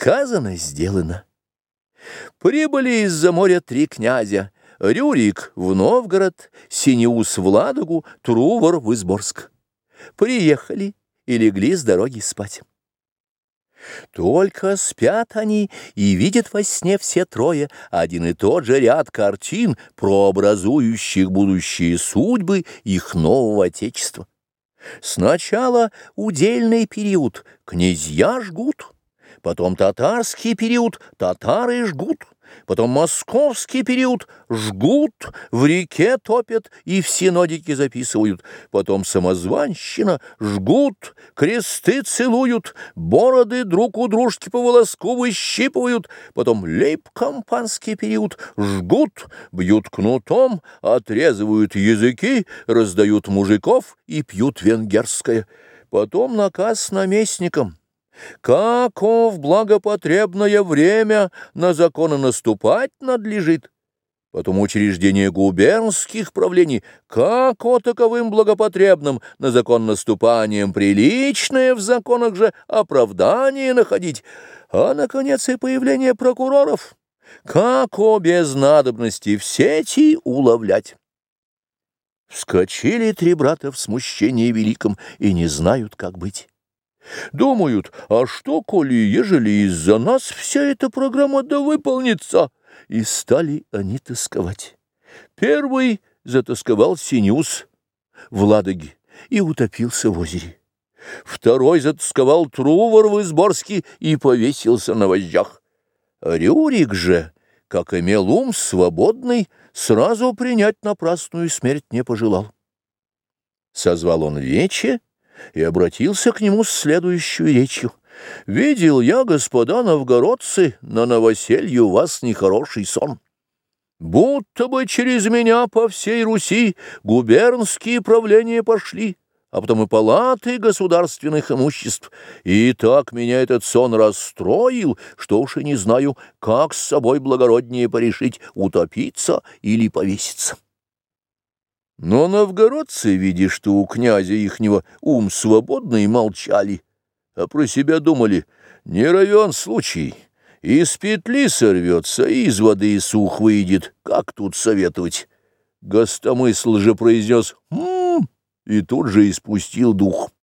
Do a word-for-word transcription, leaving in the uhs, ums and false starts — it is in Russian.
Сказано, сделано. Прибыли из-за моря три князя: Рюрик в Новгород, Синеус в Ладогу, Трувор в Изборск. Приехали и легли с дороги спать. Только спят они, и видят во сне все трое один и тот же ряд картин, прообразующих будущие судьбы их нового отечества. Сначала удельный период — князья жгут, потом татарский период — татары жгут, потом московский период — жгут, в реке топят и в синодике записывают, потом самозванщина — жгут, кресты целуют, бороды друг у дружки по волоску выщипывают, потом лейб-компанский период — жгут, бьют кнутом, отрезывают языки, раздают мужиков и пьют венгерское, потом наказ наместникам: каков благопотребное время на законы наступать надлежит, потом учреждение губернских правлений, как о таковым благопотребным на закон наступанием приличное в законах же оправдание находить, а, наконец, и появление прокуроров, как о без надобности в сети уловлять. Вскочили три брата в смущении великом и не знают, как быть. Думают: а что, коли, ежели из-за нас вся эта программа да выполнится? И стали они тосковать. Первый затосковал Синеус в Ладоге и утопился в озере. Второй затосковал Трувор в Изборске и повесился на вожжах. Рюрик же, как имел ум свободный, сразу принять напрасную смерть не пожелал. Созвал он вече и обратился к нему с следующей речью: «Видел я, господа новгородцы, на новоселье у вас нехороший сон. Будто бы через меня по всей Руси губернские правления пошли, а потом и палаты государственных имуществ. И так меня этот сон расстроил, что уж и не знаю, как с собой благороднее порешить: утопиться или повеситься». Но новгородцы, видя, что у князя ихнего ум свободный, молчали, а про себя думали: не равен случай, из петли сорвется, и из воды сух выйдет, как тут советовать? Гостомысл же произнес «М-м-м» и тут же испустил дух.